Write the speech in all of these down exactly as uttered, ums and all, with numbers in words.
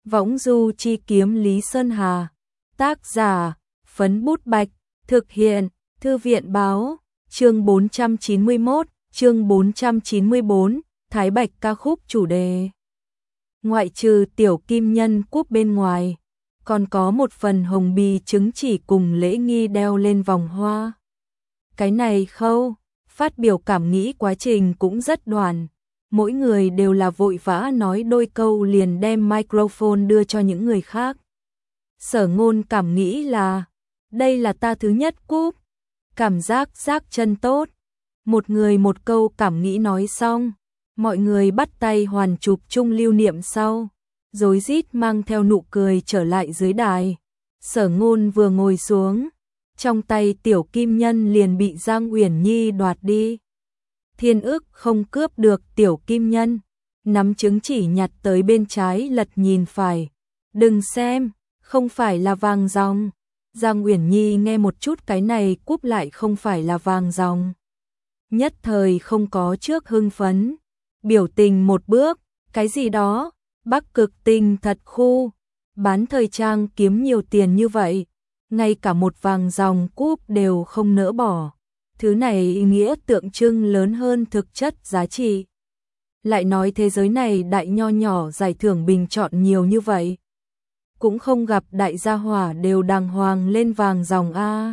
Võng du chi kiếm Lý Sơn Hà. Tác giả, Phấn Bút Bạch. Thực hiện, Thư viện Báo. Chương bốn trăm chín mươi mốt, chương bốn trăm chín mươi bốn, Thái Bạch ca khúc chủ đề. Ngoại trừ tiểu kim nhân cúp bên ngoài, còn có một phần hồng bì chứng chỉ cùng lễ nghi đeo lên vòng hoa. Cái này khâu, phát biểu cảm nghĩ quá trình cũng rất đoàn. Mỗi người đều là vội vã nói đôi câu liền đem microphone đưa cho những người khác. Sở Ngôn cảm nghĩ là, đây là ta thứ nhất cúp, cảm giác giác chân tốt. Một người một câu cảm nghĩ nói xong, mọi người bắt tay hoàn chụp chung lưu niệm sau, rối rít mang theo nụ cười trở lại dưới đài. Sở Ngôn vừa ngồi xuống, trong tay tiểu kim nhân liền bị Giang Uyển Nhi đoạt đi. Thiên ức không cướp được tiểu kim nhân, nắm chứng chỉ nhặt tới bên trái lật nhìn phải. Đừng xem, không phải là vàng ròng. Giang Uyển Nhi nghe một chút cái này cúp lại không phải là vàng ròng. Nhất thời không có trước hưng phấn, biểu tình một bước, cái gì đó, Bắc Cực Tinh thật khu, bán thời trang kiếm nhiều tiền như vậy, ngay cả một vàng ròng cúp đều không nỡ bỏ. Thứ này ý nghĩa tượng trưng lớn hơn thực chất giá trị. Lại nói thế giới này đại nho nhỏ giải thưởng bình chọn nhiều như vậy, cũng không gặp đại gia hỏa đều đàng hoàng lên vàng ròng a.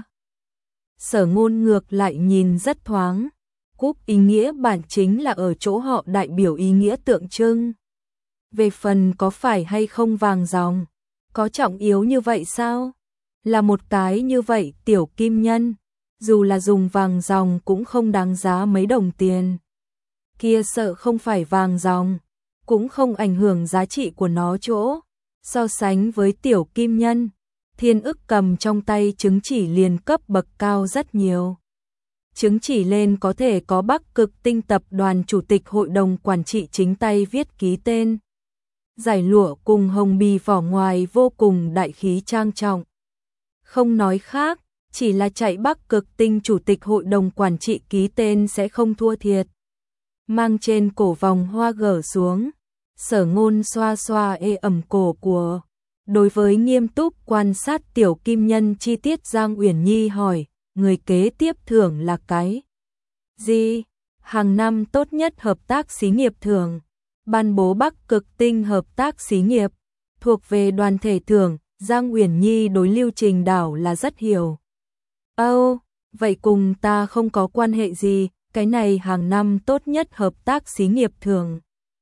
Sở Ngôn ngược lại nhìn rất thoáng, cúp ý nghĩa bản chính là ở chỗ họ đại biểu ý nghĩa tượng trưng. Về phần có phải hay không vàng ròng, có trọng yếu như vậy sao? Là một cái như vậy tiểu kim nhân, dù là dùng vàng ròng cũng không đáng giá mấy đồng tiền. Kia sợ không phải vàng ròng, cũng không ảnh hưởng giá trị của nó chỗ. So sánh với tiểu kim nhân, Thiên ức cầm trong tay chứng chỉ liền cấp bậc cao rất nhiều. Chứng chỉ lên có thể có Bắc Cực Tinh tập đoàn chủ tịch hội đồng quản trị chính tay viết ký tên. Giải lụa cùng hồng bì vỏ ngoài vô cùng đại khí trang trọng. Không nói khác, chỉ là chạy Bắc Cực Tinh chủ tịch hội đồng quản trị ký tên sẽ không thua thiệt. Mang trên cổ vòng hoa gỡ xuống, Sở Ngôn xoa xoa ê ẩm cổ của. Đối với nghiêm túc quan sát tiểu kim nhân chi tiết, Giang Uyển Nhi hỏi, người kế tiếp thưởng là cái gì? Hàng năm tốt nhất hợp tác xí nghiệp thưởng, ban bố Bắc Cực Tinh hợp tác xí nghiệp, thuộc về đoàn thể thưởng. Giang Uyển Nhi đối lưu trình đảo là rất hiểu. Âu, oh, vậy cùng ta không có quan hệ gì, cái này hàng năm tốt nhất hợp tác xí nghiệp thưởng.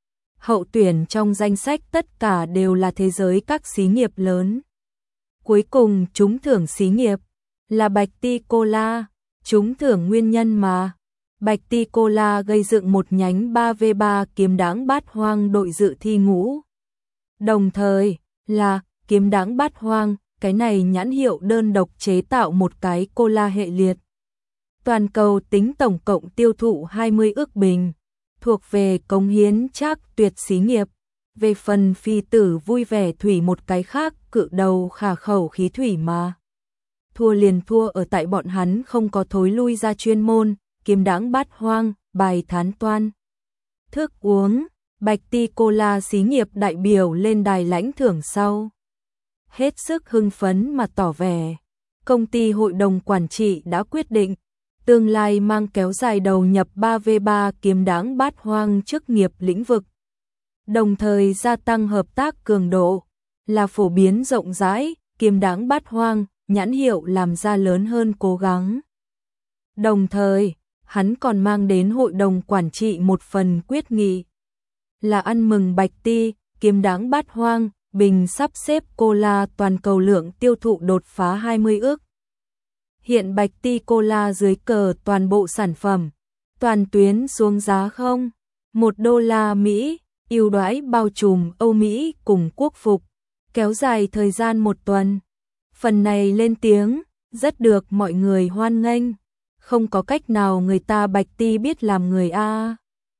Hậu tuyển trong danh sách tất cả đều là thế giới các xí nghiệp lớn. Cuối cùng trúng thưởng xí nghiệp là Bạch Ti Cola, trúng thưởng nguyên nhân mà. Bạch Ti Cola gây dựng một nhánh ba vê ba kiếm đãng bát hoang đội dự thi ngũ. Đồng thời là kiếm đãng bát hoang, cái này nhãn hiệu đơn độc chế tạo một cái cola hệ liệt. Toàn cầu tính tổng cộng tiêu thụ hai mươi ước bình, thuộc về cống hiến trác tuyệt xí nghiệp. Về phần phi tử vui vẻ thủy một cái khác, cự đầu khả khẩu khí thủy mà. Thua liền thua ở tại bọn hắn không có thối lui ra chuyên môn, kiếm đãng bát hoang, bài thán toan. Thức uống, Bạch Ti Cola xí nghiệp đại biểu lên đài lãnh thưởng sau. Hết sức hưng phấn mà tỏ vẻ, công ty hội đồng quản trị đã quyết định, tương lai mang kéo dài đầu nhập ba vê ba kiếm đãng bát hoang chức nghiệp lĩnh vực. Đồng thời gia tăng hợp tác cường độ, là phổ biến rộng rãi, kiếm đãng bát hoang, nhãn hiệu làm ra lớn hơn cố gắng. Đồng thời, hắn còn mang đến hội đồng quản trị một phần quyết nghị, là ăn mừng Bạch Ti, kiếm đãng bát hoang, bình sắp xếp cola toàn cầu lượng tiêu thụ đột phá hai mươi ước. Hiện Bạch Ti Cola dưới cờ toàn bộ sản phẩm, toàn tuyến xuống giá không, một đô la Mỹ, ưu đãi bao trùm Âu Mỹ cùng quốc phục, kéo dài thời gian một tuần. Phần này lên tiếng, rất được mọi người hoan nghênh, không có cách nào người ta Bạch Ti biết làm người A.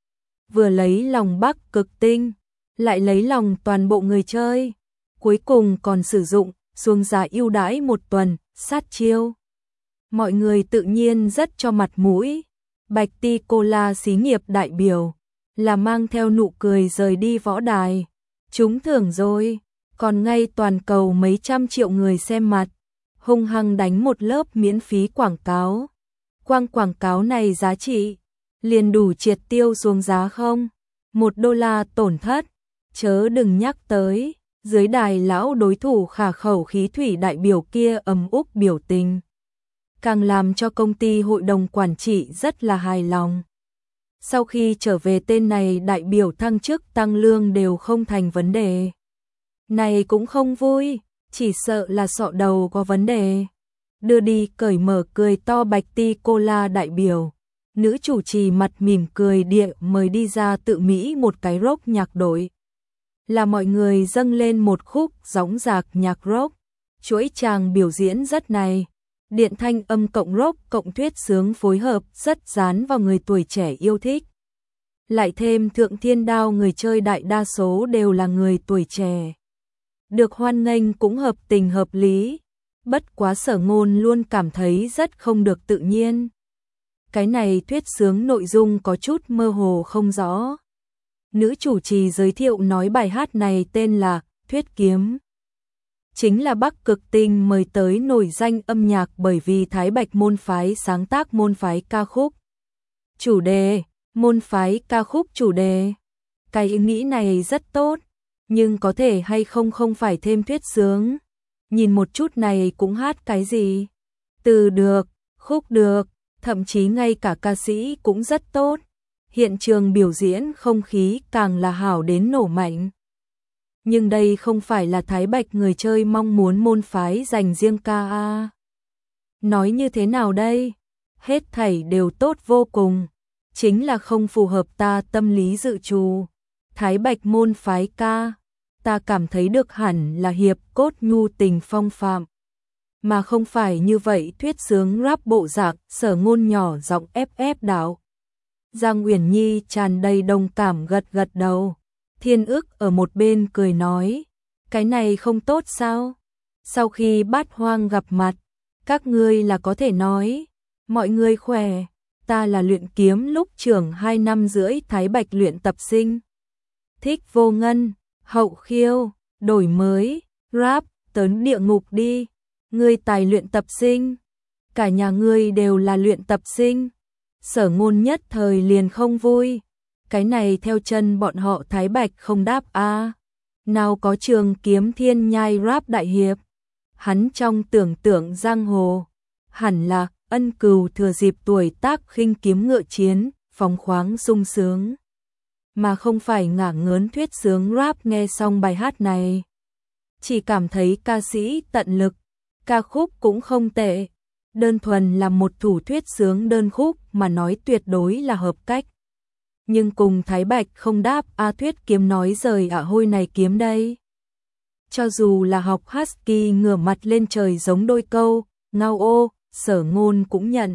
Vừa lấy lòng Bắc Cực Tinh, lại lấy lòng toàn bộ người chơi, cuối cùng còn sử dụng xuống giá ưu đãi một tuần, sát chiêu. Mọi người tự nhiên rất cho mặt mũi. Bạch Ti Cola xí nghiệp đại biểu là mang theo nụ cười rời đi võ đài. Trúng thưởng rồi, còn ngay toàn cầu mấy trăm triệu người xem mặt, hung hăng đánh một lớp miễn phí quảng cáo. Quang quảng cáo này giá trị liền đủ triệt tiêu xuống giá không? Một đô la tổn thất, chớ đừng nhắc tới. Dưới đài lão đối thủ khả khẩu khí thủy đại biểu kia ầm úc biểu tình, càng làm cho công ty hội đồng quản trị rất là hài lòng. Sau khi trở về tên này đại biểu thăng chức tăng lương đều không thành vấn đề. Này cũng không vui, chỉ sợ là sọ đầu có vấn đề. Đưa đi cởi mở cười to Bạch Ti Cola đại biểu. Nữ chủ trì mặt mỉm cười địa mời đi ra tự mỹ một cái rock nhạc đội. Là mọi người dâng lên một khúc dõng dạc nhạc rock. Chuỗi chàng biểu diễn rất này. Điện thanh âm cộng rock cộng thuyết sướng phối hợp rất dán vào người tuổi trẻ yêu thích. Lại thêm Thượng Thiên Đao người chơi đại đa số đều là người tuổi trẻ. Được hoan nghênh cũng hợp tình hợp lý. Bất quá Sở Ngôn luôn cảm thấy rất không được tự nhiên. Cái này thuyết sướng nội dung có chút mơ hồ không rõ. Nữ chủ trì giới thiệu nói bài hát này tên là Thuyết Kiếm. Chính là Bắc Cực Tinh mời tới nổi danh âm nhạc bởi vì Thái Bạch môn phái sáng tác môn phái ca khúc. Chủ đề, môn phái ca khúc chủ đề. Cái ý nghĩ này rất tốt, nhưng có thể hay không không phải thêm thuyết sướng. Nhìn một chút này cũng hát cái gì? Từ được, khúc được, thậm chí ngay cả ca sĩ cũng rất tốt. Hiện trường biểu diễn không khí càng là hảo đến nổ mạnh. Nhưng đây không phải là Thái Bạch người chơi mong muốn môn phái dành riêng ca a. Nói như thế nào đây? Hết thảy đều tốt vô cùng, chính là không phù hợp ta tâm lý dự trù. Thái Bạch môn phái ca, ta cảm thấy được hẳn là hiệp cốt nhu tình phong phạm. Mà không phải như vậy thuyết sướng rap bộ dạng. Sở Ngôn nhỏ giọng ép ép đạo. Giang Uyển Nhi tràn đầy đồng cảm gật gật đầu. Thiên Ức ở một bên cười nói, cái này không tốt sao? Sau khi Bát Hoang gặp mặt, các ngươi là có thể nói, mọi người khỏe, ta là luyện kiếm lúc trưởng hai năm rưỡi Thái Bạch luyện tập sinh. Thích Vô Ngân, hậu khiêu, đổi mới, rap, tấn địa ngục đi, ngươi tài luyện tập sinh, cả nhà ngươi đều là luyện tập sinh. Sở Ngôn nhất thời liền không vui. Cái này theo chân bọn họ Thái Bạch không đáp a. À. Nào có Trường Kiếm Thiên Nhai rap đại hiệp. Hắn trong tưởng tượng giang hồ, hẳn là ân cừu thừa dịp tuổi tác khinh kiếm ngựa chiến, phóng khoáng sung sướng. Mà không phải ngả ngớn thuyết sướng rap. Nghe xong bài hát này, chỉ cảm thấy ca sĩ tận lực, ca khúc cũng không tệ. Đơn thuần là một thủ thuyết sướng đơn khúc mà nói tuyệt đối là hợp cách. Nhưng cùng Thái Bạch không đáp a. Thuyết kiếm nói rời ạ hôi này kiếm đây. Cho dù là học Husky ngửa mặt lên trời giống đôi câu, ngao ô, Sở Ngôn cũng nhận.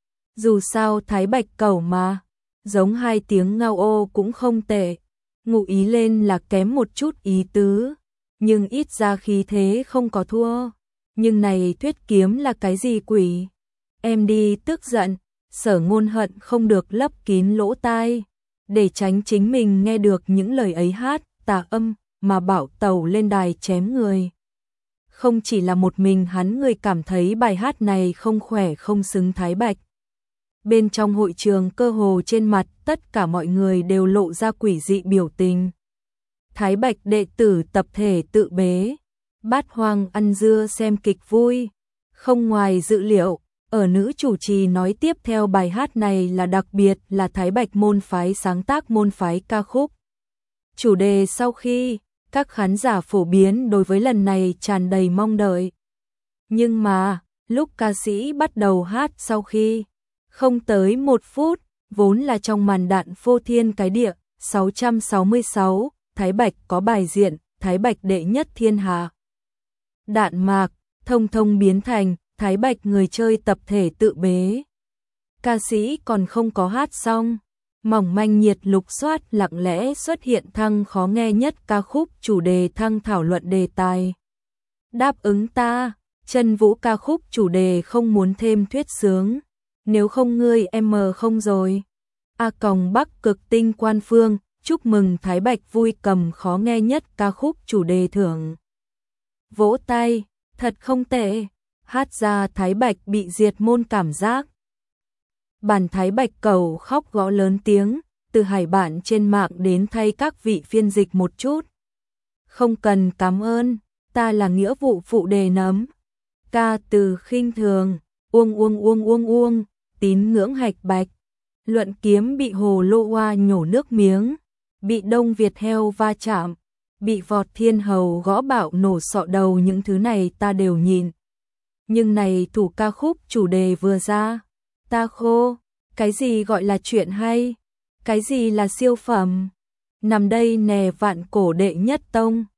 Dù sao Thái Bạch cẩu mà, giống hai tiếng ngao ô cũng không tệ. Ngụ ý lên là kém một chút ý tứ, nhưng ít ra khí thế không có thua. Nhưng này thuyết kiếm là cái gì quỷ? Em đi tức giận, Sở Ngôn hận không được lấp kín lỗ tai, để tránh chính mình nghe được những lời ấy hát tà âm mà bảo tàu lên đài chém người. Không chỉ là một mình hắn người cảm thấy bài hát này không khỏe không xứng Thái Bạch. Bên trong hội trường cơ hồ trên mặt tất cả mọi người đều lộ ra quỷ dị biểu tình. Thái Bạch đệ tử tập thể tự bế. Bát Hoang ăn dưa xem kịch vui. Không ngoài dự liệu, ở nữ chủ trì nói tiếp theo bài hát này là đặc biệt là Thái Bạch môn phái sáng tác môn phái ca khúc. Chủ đề sau khi, các khán giả phổ biến đối với lần này tràn đầy mong đợi. Nhưng mà, lúc ca sĩ bắt đầu hát sau khi, không tới một phút, vốn là trong màn đạn phô thiên cái địa, sáu trăm sáu mươi sáu, Thái Bạch có bài diện, Thái Bạch đệ nhất thiên hạ. Đạn mạc, thông thông biến thành, Thái Bạch người chơi tập thể tự bế. Ca sĩ còn không có hát xong, mỏng manh nhiệt lục soát lặng lẽ xuất hiện thăng khó nghe nhất ca khúc chủ đề thăng thảo luận đề tài. Đáp ứng ta, Chân Vũ ca khúc chủ đề không muốn thêm thuyết sướng, nếu không ngươi em không rồi. A còng Bắc Cực Tinh quan phương, chúc mừng Thái Bạch vui cầm khó nghe nhất ca khúc chủ đề thưởng. vỗ tay, thật không tệ, hát ra Thái Bạch bị diệt môn cảm giác. Bản Thái Bạch cầu khóc gõ lớn tiếng, từ hải bản trên mạng đến thay các vị phiên dịch một chút. Không cần cảm ơn, ta là nghĩa vụ phụ đề nấm. Ca từ khinh thường, uông uông uông uông uông, tín ngưỡng hạch bạch. Luận kiếm bị hồ lô hoa nhổ nước miếng, bị Đông Việt heo va chạm, bị vọt thiên hầu gõ bạo nổ sọ đầu, những thứ này ta đều nhìn. Nhưng này thủ ca khúc chủ đề vừa ra, ta khô, cái gì gọi là chuyện hay, cái gì là siêu phẩm, nằm đây nè vạn cổ đệ nhất tông.